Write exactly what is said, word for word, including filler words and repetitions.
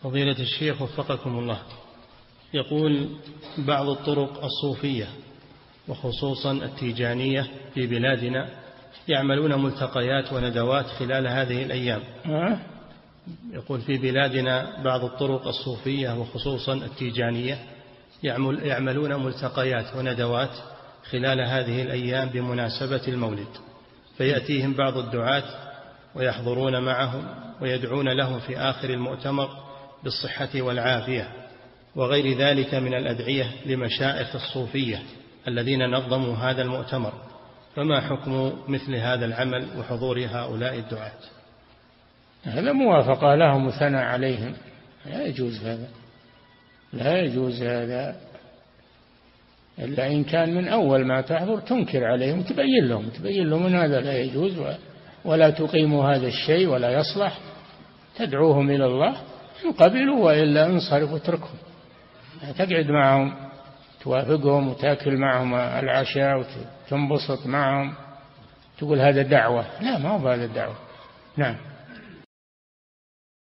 فضيلة الشيخ وفقكم الله، يقول بعض الطرق الصوفية وخصوصا التيجانية في بلادنا يعملون ملتقيات وندوات خلال هذه الأيام. يقول في بلادنا بعض الطرق الصوفية وخصوصا التيجانية يعملون ملتقيات وندوات خلال هذه الأيام بمناسبة المولد، فيأتيهم بعض الدعاة ويحضرون معهم ويدعون لهم في آخر المؤتمر بالصحة والعافية وغير ذلك من الأدعية لمشائخ الصوفية الذين نظموا هذا المؤتمر، فما حكم مثل هذا العمل وحضور هؤلاء الدعاة؟ هذا موافقة لهم وثناء عليهم، لا يجوز هذا، لا يجوز هذا إلا إن كان من أول ما تحضر تنكر عليهم وتبين لهم تبين لهم أن هذا لا يجوز ولا تقيموا هذا الشيء ولا يصلح، تدعوهم إلى الله إن قبلوا، وإلا انصرف واتركهم. تقعد معهم توافقهم وتأكل معهم العشاء وتنبسط معهم تقول هذا دعوة، لا، ما هو هذا الدعوة. نعم.